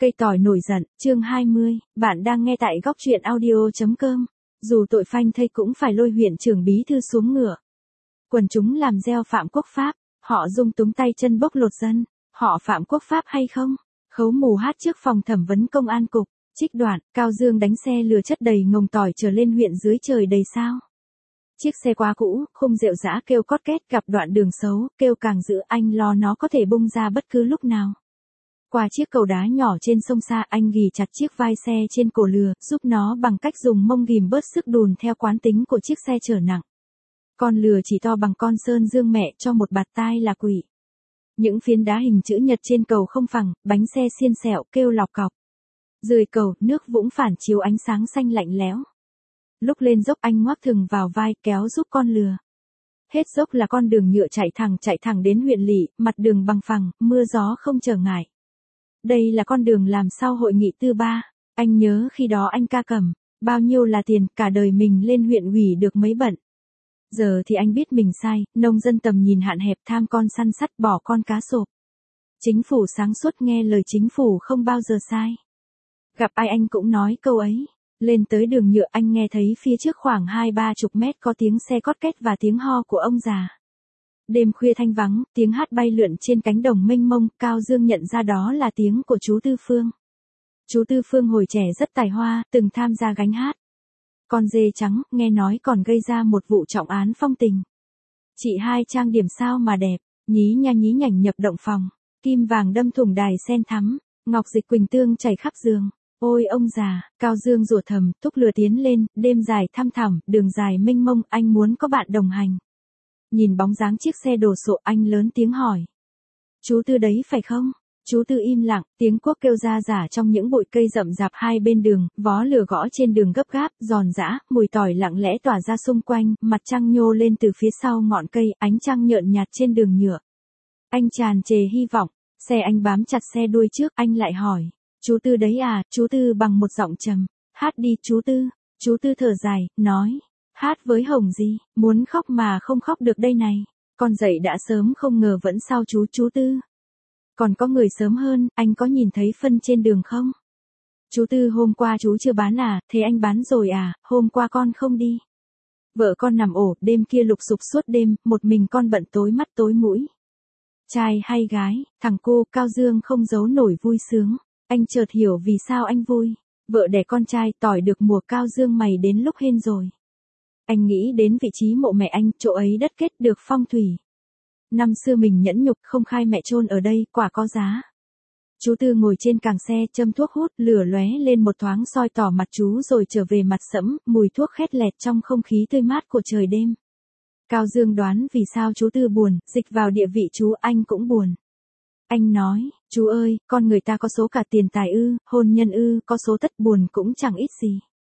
Cây tỏi nổi giận, chương 20, bạn đang nghe tại góc truyện audio.com. Dù tội phanh thây cũng phải lôi huyện trưởng bí thư xuống ngựa. Quần chúng làm gieo Phạm Quốc Pháp, họ dung túng tay chân bốc lột dân, họ Phạm Quốc Pháp hay không? Khấu mù hát trước phòng thẩm vấn công an cục, trích đoạn, Cao Dương đánh xe lừa chất đầy ngồng tỏi trở lên huyện dưới trời đầy sao. Chiếc xe quá cũ, khung rệu rã kêu cót két gặp đoạn đường xấu, kêu càng dữ anh lo nó có thể bung ra bất cứ lúc nào. Qua chiếc cầu đá nhỏ trên sông xa anh ghì chặt chiếc vai xe trên cổ lừa, giúp nó bằng cách dùng mông ghìm bớt sức đùn theo quán tính của chiếc xe chở nặng. Con lừa chỉ to bằng con sơn dương mẹ cho một bạt tai là quỷ. Những phiến đá hình chữ nhật trên cầu không phẳng, bánh xe xiên xẹo kêu lọc cọc. Dưới cầu, nước vũng phản chiếu ánh sáng xanh lạnh lẽo. Lúc lên dốc anh ngoác thừng vào vai kéo giúp con lừa. Hết dốc là con đường nhựa chạy thẳng đến huyện lỵ, mặt đường bằng phẳng, mưa gió không trở ngại. Đây là con đường làm sau hội nghị tư ba. Anh nhớ khi đó anh ca cầm, bao nhiêu là tiền, cả đời mình lên huyện ủy được mấy bận. Giờ thì anh biết mình sai, nông dân tầm nhìn hạn hẹp tham con săn sắt bỏ con cá sộp. Chính phủ sáng suốt nghe lời chính phủ không bao giờ sai. Gặp ai anh cũng nói câu ấy. Lên tới đường nhựa anh nghe thấy phía trước khoảng 20-30 mét có tiếng xe cót két và tiếng ho của ông già. Đêm khuya thanh vắng, tiếng hát bay lượn trên cánh đồng mênh mông, Cao Dương nhận ra đó là tiếng của chú Tư Phương. Chú Tư Phương hồi trẻ rất tài hoa, từng tham gia gánh hát. Con dê trắng, nghe nói còn gây ra một vụ trọng án phong tình. Chị hai trang điểm sao mà đẹp, nhí nhảnh nhập động phòng, kim vàng đâm thủng đài sen thắm, ngọc dịch quỳnh tương chảy khắp giường. Ôi ông già, Cao Dương rủa thầm, thúc lừa tiến lên, đêm dài thăm thẳm, đường dài mênh mông, anh muốn có bạn đồng hành. Nhìn bóng dáng chiếc xe đồ sộ anh lớn tiếng hỏi. Chú Tư đấy phải không? Chú Tư im lặng, tiếng cuốc kêu ra rả trong những bụi cây rậm rạp hai bên đường, vó lửa gõ trên đường gấp gáp, giòn giã, mùi tỏi lặng lẽ tỏa ra xung quanh, mặt trăng nhô lên từ phía sau ngọn cây, ánh trăng nhợn nhạt trên đường nhựa. Anh tràn trề hy vọng, xe anh bám chặt xe đuôi trước, anh lại hỏi. Chú Tư đấy à, chú Tư bằng một giọng trầm. Hát đi chú Tư. Chú Tư thở dài, nói. Hát với Hồng gì, muốn khóc mà không khóc được đây này. Con dậy đã sớm không ngờ vẫn sao chú Tư. Còn có người sớm hơn, anh có nhìn thấy phân trên đường không? Chú Tư hôm qua chú chưa bán à, thế anh bán rồi à, hôm qua con không đi. Vợ con nằm ổ, đêm kia lục sục suốt đêm, một mình con bận tối mắt tối mũi. Trai hay gái, thằng cô, Cao Dương không giấu nổi vui sướng. Anh chợt hiểu vì sao anh vui. Vợ đẻ con trai, tỏi được mùa, Cao Dương mày đến lúc hên rồi. Anh nghĩ đến vị trí mộ mẹ anh, chỗ ấy đất kết được phong thủy. Năm xưa mình nhẫn nhục không khai mẹ chôn ở đây, quả có giá. Chú Tư ngồi trên càng xe, châm thuốc hút, lửa lóe lên một thoáng soi tỏ mặt chú rồi trở về mặt sẫm, mùi thuốc khét lẹt trong không khí tươi mát của trời đêm. Cao Dương đoán vì sao chú Tư buồn, dịch vào địa vị chú anh cũng buồn. Anh nói, chú ơi, con người ta có số cả tiền tài ư, hôn nhân ư, có số tất buồn cũng chẳng ít gì.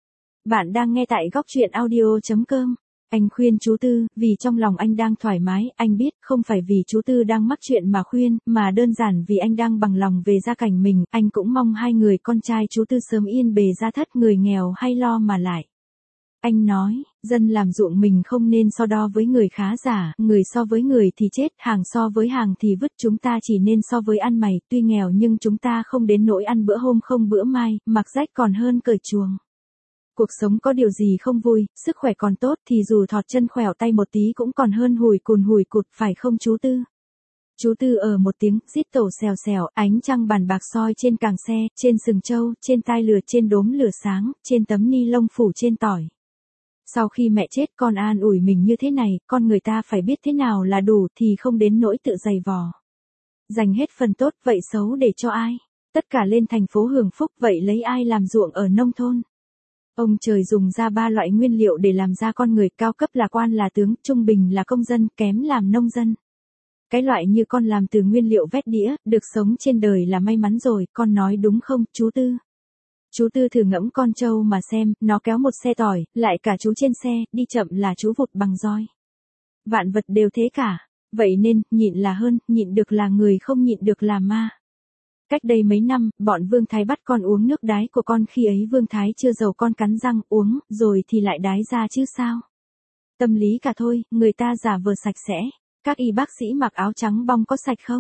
Bạn đang nghe tại góc truyện audio.com. Anh khuyên chú Tư, vì trong lòng anh đang thoải mái, anh biết không phải vì chú Tư đang mắc chuyện mà khuyên, mà đơn giản vì anh đang bằng lòng về gia cảnh mình, anh cũng mong hai người con trai chú Tư sớm yên bề gia thất, người nghèo hay lo mà lại. Anh nói, dân làm ruộng mình không nên so đo với người khá giả, người so với người thì chết, hàng so với hàng thì vứt, chúng ta chỉ nên so với ăn mày, tuy nghèo nhưng chúng ta không đến nỗi ăn bữa hôm không bữa mai, mặc rách còn hơn cởi chuồng. Cuộc sống có điều gì không vui, sức khỏe còn tốt thì dù thọt chân khỏeo tay một tí cũng còn hơn hủi cụt, phải không chú Tư? Chú Tư ở một tiếng, rít tổ xèo xèo, ánh trăng bàn bạc soi trên càng xe, trên sừng trâu, trên tai lừa, trên đốm lửa sáng, trên tấm ni lông phủ trên tỏi. Sau khi mẹ chết con an ủi mình như thế này, con người ta phải biết thế nào là đủ thì không đến nỗi tự dày vò. Dành hết phần tốt vậy xấu để cho ai? Tất cả lên thành phố hưởng phúc vậy lấy ai làm ruộng ở nông thôn? Ông trời dùng ra 3 loại nguyên liệu để làm ra con người, cao cấp là quan là tướng, trung bình là công dân, kém làm nông dân. Cái loại như con làm từ nguyên liệu vét đĩa, được sống trên đời là may mắn rồi, con nói đúng không, chú Tư? Chú Tư thử ngẫm con trâu mà xem, nó kéo một xe tỏi, lại cả chú trên xe, đi chậm là chú vụt bằng roi. Vạn vật đều thế cả, vậy nên, nhịn là hơn, nhịn được là người, không nhịn được là ma. Cách đây mấy năm, bọn Vương Thái bắt con uống nước đái của con, khi ấy Vương Thái chưa giàu, con cắn răng uống, rồi thì lại đái ra chứ sao. Tâm lý cả thôi, người ta giả vờ sạch sẽ. Các y bác sĩ mặc áo trắng bong có sạch không?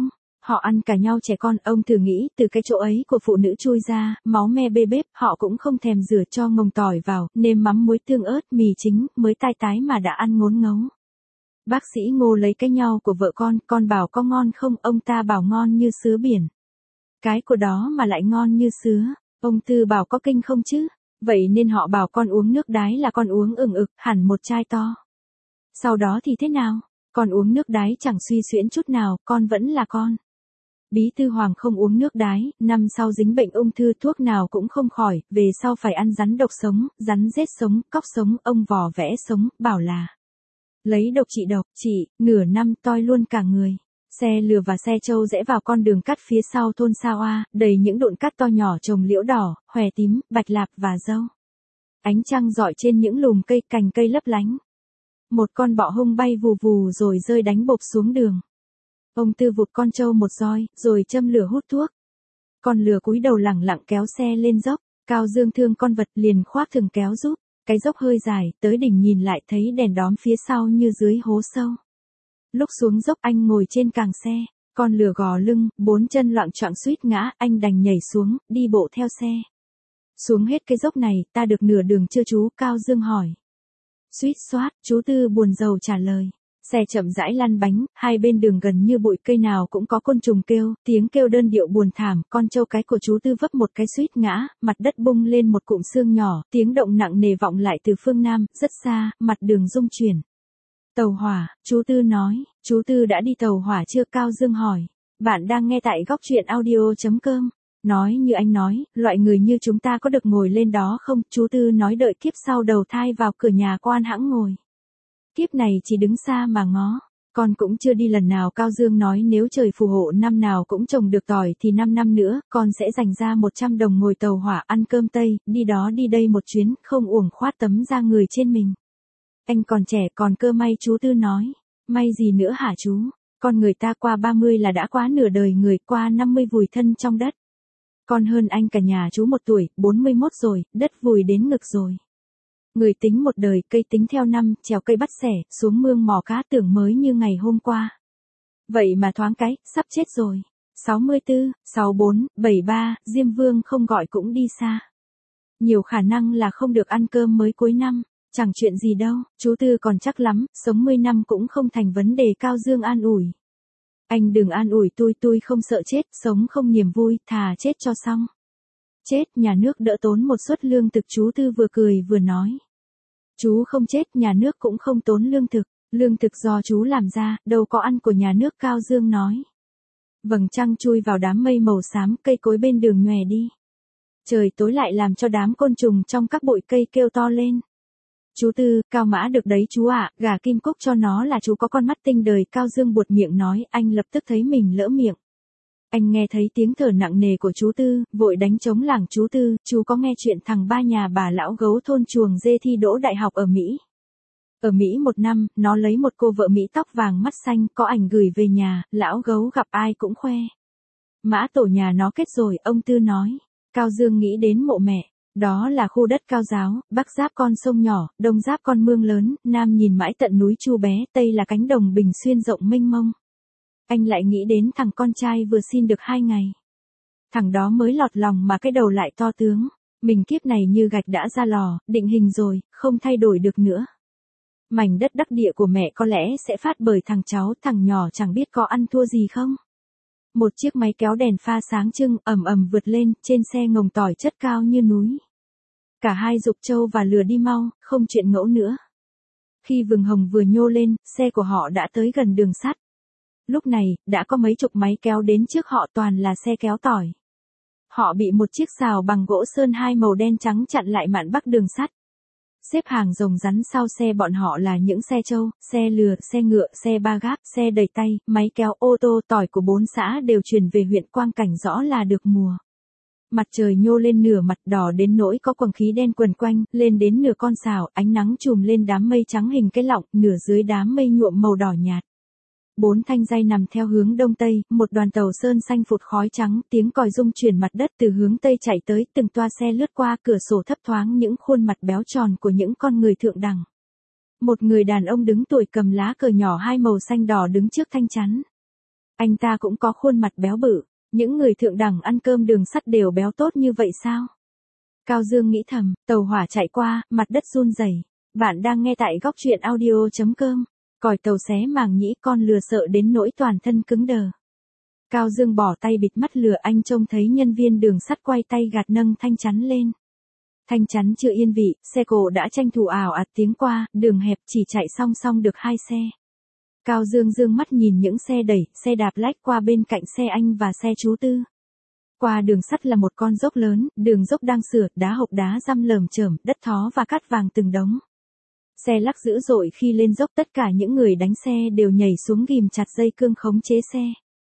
Họ ăn cả nhau trẻ con, ông thử nghĩ từ cái chỗ ấy của phụ nữ chui ra, máu me bê bết, họ cũng không thèm rửa cho ngồng tỏi vào, nêm mắm muối tương ớt, mì chính, mới tai tái mà đã ăn ngốn ngấu. Bác sĩ Ngô lấy cái nho của vợ con bảo có ngon không, ông ta bảo ngon như sứa biển. Cái của đó mà lại ngon như sứa, ông Tư bảo có kinh không chứ, vậy nên họ bảo con uống nước đái là con uống ừng ực, hẳn một chai to. Sau đó thì thế nào, con uống nước đái chẳng suy xuyễn chút nào, con vẫn là con. Bí thư Hoàng không uống nước đái, năm sau dính bệnh ung thư thuốc nào cũng không khỏi, về sau phải ăn rắn độc sống, rắn rết sống, cóc sống, ông vò vẽ sống, bảo là lấy độc trị độc, chị, nửa năm toi luôn cả người. Xe lừa và xe trâu rẽ vào con đường cắt phía sau thôn Sao A, đầy những đụn cắt to nhỏ trồng liễu đỏ, hòe tím, bạch lạp và dâu. Ánh trăng rọi trên những lùm cây, cành cây lấp lánh. Một con bọ hung bay vù vù rồi rơi đánh bộp xuống đường. Ông Tư vụt con trâu một roi, rồi châm lửa hút thuốc. Con lừa cúi đầu lẳng lặng kéo xe lên dốc, Cao Dương thương con vật liền khoác thừng kéo giúp. Cái dốc hơi dài, tới đỉnh nhìn lại thấy đèn đóm phía sau như dưới hố sâu. Lúc xuống dốc anh ngồi trên càng xe, con lừa gò lưng, bốn chân loạng choạng suýt ngã, anh đành nhảy xuống, đi bộ theo xe. Xuống hết cái dốc này, ta được nửa đường chưa chú, Cao Dương hỏi. Suýt xoát, chú Tư buồn rầu trả lời. Xe chậm rãi lăn bánh, hai bên đường gần như bụi cây nào cũng có côn trùng kêu, tiếng kêu đơn điệu buồn thảm, con trâu cái của chú Tư vấp một cái suýt ngã, mặt đất bung lên một cụm xương nhỏ, tiếng động nặng nề vọng lại từ phương Nam, rất xa, mặt đường rung chuyển. Tàu hỏa, chú Tư nói, chú Tư đã đi tàu hỏa chưa, Cao Dương hỏi. Bạn đang nghe tại góc truyện audio.com. Nói như anh nói, loại người như chúng ta có được ngồi lên đó không, chú Tư nói đợi kiếp sau đầu thai vào cửa nhà quan hãng ngồi. Kiếp này chỉ đứng xa mà ngó, con cũng chưa đi lần nào. Cao Dương nói nếu trời phù hộ năm nào cũng trồng được tỏi thì 5 năm nữa, con sẽ dành ra 100 đồng ngồi tàu hỏa ăn cơm Tây, đi đó đi đây một chuyến, không uổng khoát tấm da người trên mình. Anh còn trẻ còn cơ may, chú Tư nói. May gì nữa hả chú, con người ta qua 30 là đã quá nửa đời người, qua 50 vùi thân trong đất. Con hơn anh cả nhà chú 1 tuổi, 41 rồi, đất vùi đến ngực rồi. Người tính một đời, cây tính theo năm, trèo cây bắt xẻ, xuống mương mò cá tưởng mới như ngày hôm qua. Vậy mà thoáng cái, sắp chết rồi. 64, 64, 73, Diêm Vương không gọi cũng đi xa. Nhiều khả năng là không được ăn cơm mới cuối năm, chẳng chuyện gì đâu, chú Tư còn chắc lắm, sống 10 năm cũng không thành vấn đề, Cao Dương an ủi. Anh đừng an ủi tôi không sợ chết, sống không niềm vui, thà chết cho xong. Chết, nhà nước đỡ tốn một suất lương thực, chú Tư vừa cười vừa nói. Chú không chết, nhà nước cũng không tốn lương thực do chú làm ra, đâu có ăn của nhà nước, Cao Dương nói. Vầng trăng chui vào đám mây màu xám, cây cối bên đường nhòe đi. Trời tối lại làm cho đám côn trùng trong các bụi cây kêu to lên. Chú Tư, Cao Mã được đấy chú ạ, gà Kim Cúc cho nó là chú có con mắt tinh đời, Cao Dương buột miệng nói, anh lập tức thấy mình lỡ miệng. Anh nghe thấy tiếng thở nặng nề của chú Tư, vội đánh trống lảng, chú Tư, chú có nghe chuyện thằng ba nhà bà lão gấu thôn chuồng dê thi đỗ đại học ở Mỹ. Ở Mỹ 1 năm, nó lấy một cô vợ Mỹ tóc vàng mắt xanh, có ảnh gửi về nhà, lão gấu gặp ai cũng khoe. Mã tổ nhà nó kết rồi, ông Tư nói. Cao Dương nghĩ đến mộ mẹ. Đó là khu đất cao giáo, bắc giáp con sông nhỏ, đông giáp con mương lớn, nam nhìn mãi tận núi Chu Bé, tây là cánh đồng Bình Xuyên rộng mênh mông. Anh lại nghĩ đến thằng con trai vừa xin được 2 ngày. Thằng đó mới lọt lòng mà cái đầu lại to tướng. Mình kiếp này như gạch đã ra lò, định hình rồi, không thay đổi được nữa. Mảnh đất đắc địa của mẹ có lẽ sẽ phát bởi thằng cháu, thằng nhỏ chẳng biết có ăn thua gì không. Một chiếc máy kéo đèn pha sáng trưng, ầm ầm vượt lên, trên xe ngồng tỏi chất cao như núi. Cả hai giục trâu và lừa đi mau, không chuyện ngẫu nữa. Khi vừng hồng vừa nhô lên, xe của họ đã tới gần đường sắt. Lúc này, đã có mấy chục máy kéo đến trước họ, toàn là xe kéo tỏi. Họ bị một chiếc xào bằng gỗ sơn 2 màu đen trắng chặn lại mạn bắc đường sắt. Xếp hàng rồng rắn sau xe bọn họ là những xe trâu, xe lừa, xe ngựa, xe ba gác, xe đẩy tay, máy kéo, ô tô tỏi của 4 xã đều chuyển về huyện Quang Cảnh, rõ là được mùa. Mặt trời nhô lên nửa mặt, đỏ đến nỗi có quầng khí đen quần quanh, lên đến nửa con sào, ánh nắng chùm lên đám mây trắng hình cái lọng, nửa dưới đám mây nhuộm màu đỏ nhạt. 4 thanh dây nằm theo hướng đông tây, một đoàn tàu sơn xanh phụt khói trắng, tiếng còi rung chuyển mặt đất từ hướng tây chạy tới, từng toa xe lướt qua, cửa sổ thấp thoáng những khuôn mặt béo tròn của những con người thượng đẳng. Một người đàn ông đứng tuổi cầm lá cờ nhỏ 2 màu xanh đỏ đứng trước thanh chắn. Anh ta cũng có khuôn mặt béo bự, những người thượng đẳng ăn cơm đường sắt đều béo tốt như vậy sao? Cao Dương nghĩ thầm, tàu hỏa chạy qua, mặt đất run rẩy. Bạn đang nghe tại góc truyện audio.com. Còi tàu xé màng nhĩ, con lừa sợ đến nỗi toàn thân cứng đờ. Cao Dương bỏ tay bịt mắt lừa, anh trông thấy nhân viên đường sắt quay tay gạt nâng thanh chắn lên. Thanh chắn chưa yên vị, xe cộ đã tranh thủ ào ạt tiến qua, đường hẹp chỉ chạy song song được 2 xe. Cao Dương dương mắt nhìn những xe đẩy, xe đạp lách qua bên cạnh xe anh và xe chú Tư. Qua đường sắt là một con dốc lớn, đường dốc đang sửa, đá hộc đá răm lởm chởm, đất thó và cát vàng từng đống. Xe lắc dữ dội khi lên dốc, tất cả những người đánh xe đều nhảy xuống ghìm chặt dây cương khống chế xe.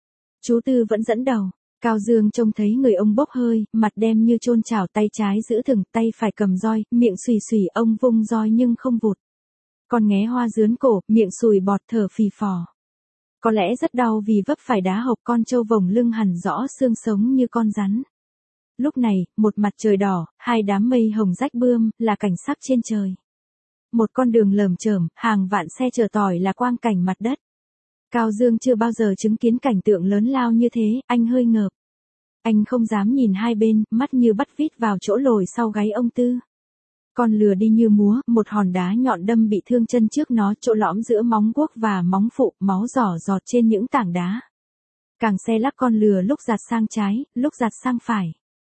Chú Tư vẫn dẫn đầu. Cao Dương trông thấy người ông bốc hơi, mặt đen như chôn chảo, tay trái giữ thừng, tay phải cầm roi, miệng xùy xùy, ông vung roi nhưng không vụt. Con nghé hoa dướn cổ, miệng sùi bọt thở phì phò. Có lẽ rất đau vì vấp phải đá hộc, con trâu vồng lưng hằn rõ xương sống như con rắn. Lúc này, một mặt trời đỏ, 2 đám mây hồng rách bươm, là cảnh sắc trên trời. Một con đường lởm chởm, hàng vạn xe chở tỏi là quang cảnh mặt đất. Cao Dương chưa bao giờ chứng kiến cảnh tượng lớn lao như thế, anh hơi ngợp. Anh không dám nhìn hai bên, mắt như bắt vít vào chỗ lồi sau gáy ông Tư. Con lừa đi như múa, một hòn đá nhọn đâm bị thương chân trước nó, chỗ lõm giữa móng guốc và móng phụ, máu rỏ giọt trên những tảng đá. Càng xe lắc con lừa lúc giặt sang trái, lúc giặt sang phải.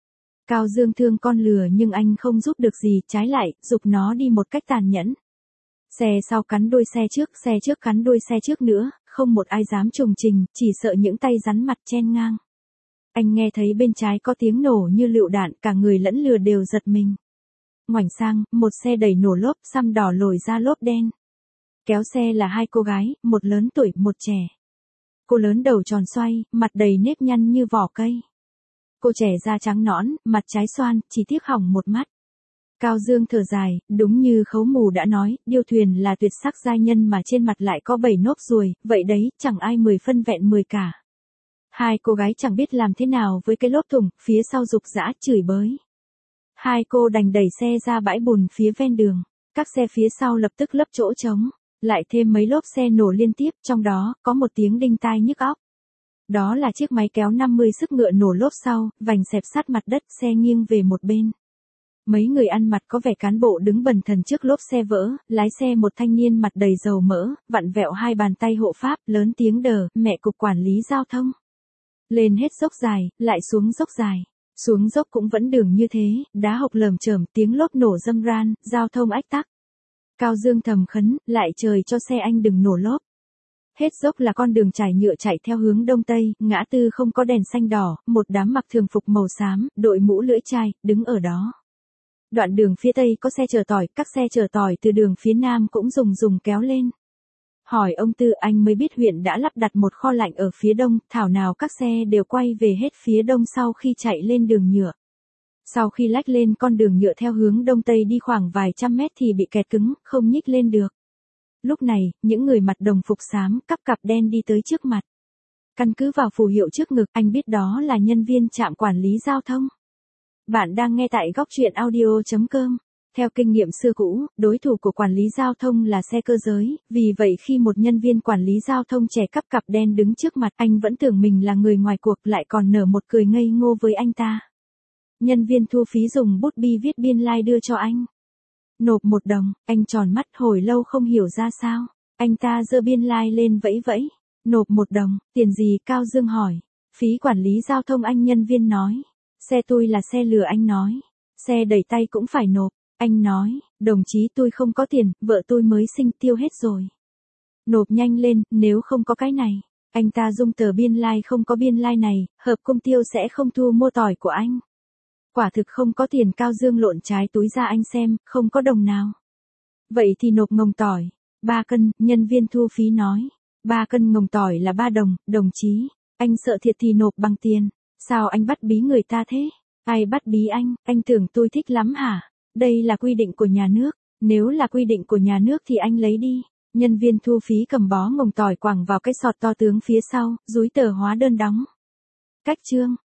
Cao Dương thương con lừa nhưng anh không giúp được gì, trái lại, giục nó đi một cách tàn nhẫn. Xe sau cắn đuôi xe trước cắn đuôi xe trước nữa, không một ai dám trùng trình, chỉ sợ những tay rắn mặt chen ngang. Anh nghe thấy bên trái có tiếng nổ như lựu đạn, cả người lẫn lừa đều giật mình. Ngoảnh sang, một xe đẩy nổ lốp, xăm đỏ lồi ra lốp đen. Kéo xe là 2 cô gái, một lớn tuổi, một trẻ. Cô lớn đầu tròn xoay, mặt đầy nếp nhăn như vỏ cây. Cô trẻ da trắng nõn, mặt trái xoan, chỉ tiếc hỏng một mắt. Cao Dương thở dài, đúng như Khấu Mù đã nói, điêu thuyền là tuyệt sắc giai nhân mà trên mặt lại có 7 nốt ruồi, vậy đấy, chẳng ai 10 phân vẹn 10 cả. 2 cô gái chẳng biết làm thế nào với cái lốp thùng, phía sau rục rã chửi bới. 2 cô đành đẩy xe ra bãi bùn phía ven đường, các xe phía sau lập tức lấp chỗ trống, lại thêm mấy lốp xe nổ liên tiếp, trong đó có một tiếng đinh tai nhức óc. Đó là chiếc máy kéo 50 sức ngựa nổ lốp sau, vành xẹp sát mặt đất, xe nghiêng về một bên. Mấy người ăn mặc có vẻ cán bộ đứng bần thần trước lốp xe vỡ, lái xe một thanh niên mặt đầy dầu mỡ, vặn vẹo 2 bàn tay hộ pháp, lớn tiếng đờ, mẹ cục quản lý giao thông. Lên hết dốc dài, lại xuống dốc dài. Xuống dốc cũng vẫn đường như thế, đá hộc lởm chởm, tiếng lốp nổ râm ran, giao thông ách tắc. Cao Dương thầm khấn, lại trời cho xe anh đừng nổ lốp. Hết dốc là con đường trải nhựa chạy theo hướng đông tây, ngã tư không có đèn xanh đỏ, một đám mặc thường phục màu xám, đội mũ lưỡi chai, đứng ở đó. Đoạn đường phía tây có xe chở tỏi, các xe chở tỏi từ đường phía nam cũng dùng kéo lên. Hỏi ông Tư, anh mới biết huyện đã lắp đặt một kho lạnh ở phía đông, thảo nào các xe đều quay về hết phía đông sau khi chạy lên đường nhựa. Sau khi lách lên con đường nhựa theo hướng đông tây đi khoảng vài trăm mét thì bị kẹt cứng, không nhích lên được. Lúc này, những người mặc đồng phục xám, cắp cặp đen đi tới trước mặt. Căn cứ vào phù hiệu trước ngực, anh biết đó là nhân viên trạm quản lý giao thông. Bạn đang nghe tại góc truyện audio.com. Theo kinh nghiệm xưa cũ, đối thủ của quản lý giao thông là xe cơ giới, vì vậy khi một nhân viên quản lý giao thông trẻ cắp cặp đen đứng trước mặt, anh vẫn tưởng mình là người ngoài cuộc, lại còn nở một cười ngây ngô với anh ta. Nhân viên thu phí dùng bút bi viết biên lai đưa cho anh. Nộp 1 đồng, anh tròn mắt hồi lâu không hiểu ra sao. Anh ta giơ biên lai lên vẫy vẫy. Nộp 1 đồng, tiền gì? Cao Dương hỏi. Phí quản lý giao thông, anh nhân viên nói. Xe tôi là xe lừa, anh nói. Xe đẩy tay cũng phải nộp. Anh nói, đồng chí tôi không có tiền, vợ tôi mới sinh tiêu hết rồi. Nộp nhanh lên, nếu không có cái này. Anh ta dung tờ biên lai, không có biên lai này, hợp công tiêu sẽ không thu mua tỏi của anh. Quả thực không có tiền. Cao Dương lộn trái túi ra anh xem, không có đồng nào. Vậy thì nộp ngồng tỏi. 3 cân, nhân viên thu phí nói. 3 cân ngồng tỏi là 3 đồng, đồng chí. Anh sợ thiệt thì nộp bằng tiền. Sao anh bắt bí người ta thế? Ai bắt bí anh tưởng tôi thích lắm hả? Đây là quy định của nhà nước, nếu là quy định của nhà nước thì anh lấy đi. Nhân viên thu phí cầm bó ngồng tỏi quẳng vào cái sọt to tướng phía sau, dúi tờ hóa đơn đóng. Cách chương